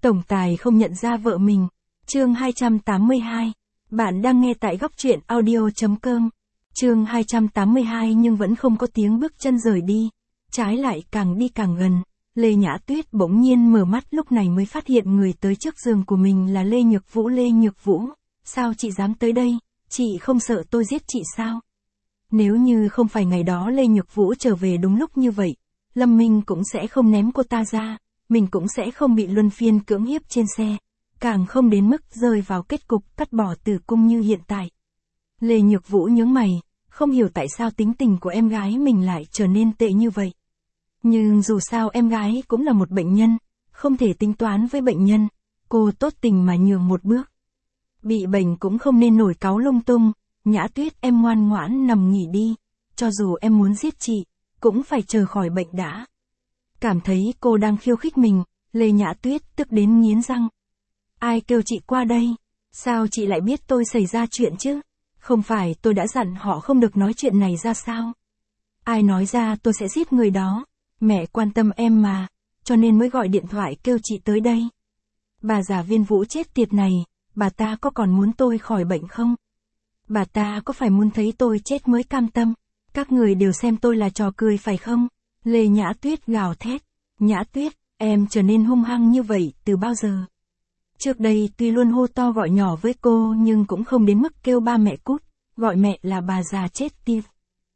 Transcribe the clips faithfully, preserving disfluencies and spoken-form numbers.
Tổng tài không nhận ra vợ mình. Chương hai trăm tám mươi hai. Bạn đang nghe tại góc truyện audio.com. Chương hai trăm tám mươi hai nhưng vẫn không có tiếng bước chân rời đi. Trái lại càng đi càng gần. Lê Nhã Tuyết bỗng nhiên mở mắt, lúc này mới phát hiện người tới trước giường của mình là Lê Nhược Vũ. Lê Nhược Vũ, sao chị dám tới đây? Chị không sợ tôi giết chị sao? Nếu như không phải ngày đó Lê Nhược Vũ trở về đúng lúc như vậy, Lâm Minh cũng sẽ không ném cô ta ra, mình cũng sẽ không bị luân phiên cưỡng hiếp trên xe, càng không đến mức rơi vào kết cục cắt bỏ tử cung như hiện tại. Lê Nhược Vũ nhướng mày, không hiểu tại sao tính tình của em gái mình lại trở nên tệ như vậy. Nhưng dù sao em gái cũng là một bệnh nhân, không thể tính toán với bệnh nhân, cô tốt tình mà nhường một bước. Bị bệnh cũng không nên nổi cáu lung tung. Nhã Tuyết, em ngoan ngoãn nằm nghỉ đi, cho dù em muốn giết chị, cũng phải chờ khỏi bệnh đã. Cảm thấy cô đang khiêu khích mình, Lê Nhã Tuyết tức đến nghiến răng. Ai kêu chị qua đây? Sao chị lại biết tôi xảy ra chuyện chứ? Không phải tôi đã dặn họ không được nói chuyện này ra sao? Ai nói ra tôi sẽ giết người đó, mẹ quan tâm em mà, cho nên mới gọi điện thoại kêu chị tới đây. Bà già Viên Vũ chết tiệt này, bà ta có còn muốn tôi khỏi bệnh không? Bà ta có phải muốn thấy tôi chết mới cam tâm? Các người đều xem tôi là trò cười phải không? Lê Nhã Tuyết gào thét. Nhã Tuyết, em trở nên hung hăng như vậy từ bao giờ? Trước đây tuy luôn hô to gọi nhỏ với cô nhưng cũng không đến mức kêu ba mẹ cút, gọi mẹ là bà già chết tiệt.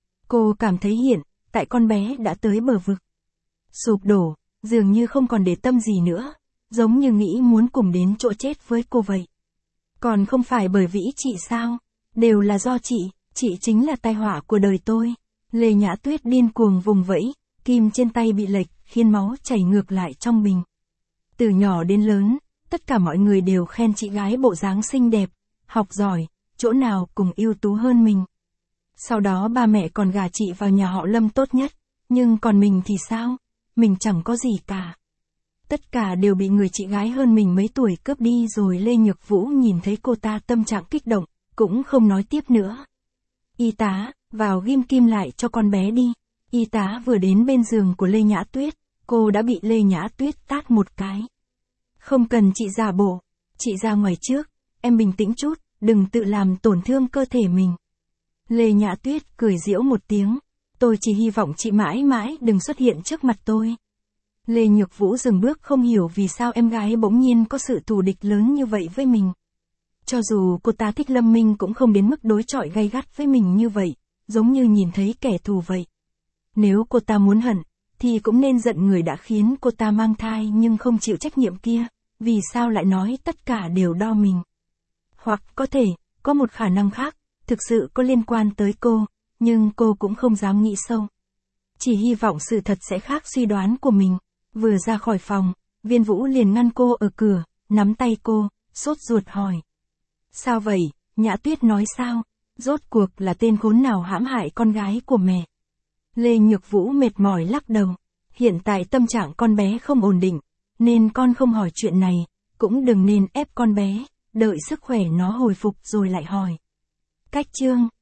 Cô cảm thấy hiện tại con bé đã tới bờ vực. Sụp đổ, dường như không còn để tâm gì nữa, giống như nghĩ muốn cùng đến chỗ chết với cô vậy. Còn không phải bởi vì chị sao? Đều là do chị, chị chính là tai họa của đời tôi. Lê Nhã Tuyết điên cuồng vùng vẫy, kim trên tay bị lệch, khiến máu chảy ngược lại trong bình. Từ nhỏ đến lớn, tất cả mọi người đều khen chị gái bộ dáng xinh đẹp, học giỏi, chỗ nào cùng ưu tú hơn mình. Sau đó ba mẹ còn gả chị vào nhà họ Lâm tốt nhất, nhưng còn mình thì sao? Mình chẳng có gì cả. Tất cả đều bị người chị gái hơn mình mấy tuổi cướp đi rồi. Lê Nhược Vũ nhìn thấy cô ta tâm trạng kích động, cũng không nói tiếp nữa. Y tá, vào ghim kim lại cho con bé đi. Y tá vừa đến bên giường của Lê Nhã Tuyết, cô đã bị Lê Nhã Tuyết tát một cái. Không cần chị giả bộ, chị ra ngoài trước, em bình tĩnh chút, đừng tự làm tổn thương cơ thể mình. Lê Nhã Tuyết cười giễu một tiếng, tôi chỉ hy vọng chị mãi mãi đừng xuất hiện trước mặt tôi. Lê Nhược Vũ dừng bước, không hiểu vì sao em gái bỗng nhiên có sự thù địch lớn như vậy với mình. Cho dù cô ta thích Lâm Minh cũng không đến mức đối chọi gay gắt với mình như vậy, giống như nhìn thấy kẻ thù vậy. Nếu cô ta muốn hận, thì cũng nên giận người đã khiến cô ta mang thai nhưng không chịu trách nhiệm kia, vì sao lại nói tất cả đều do mình. Hoặc có thể, có một khả năng khác, thực sự có liên quan tới cô, nhưng cô cũng không dám nghĩ sâu. Chỉ hy vọng sự thật sẽ khác suy đoán của mình. Vừa ra khỏi phòng, Viên Vũ liền ngăn cô ở cửa, nắm tay cô, sốt ruột hỏi. Sao vậy? Nhã Tuyết nói sao? Rốt cuộc là tên khốn nào hãm hại con gái của mẹ? Lê Nhược Vũ mệt mỏi lắc đầu. Hiện tại tâm trạng con bé không ổn định, nên con không hỏi chuyện này, cũng đừng nên ép con bé, đợi sức khỏe nó hồi phục rồi lại hỏi. Cách chương.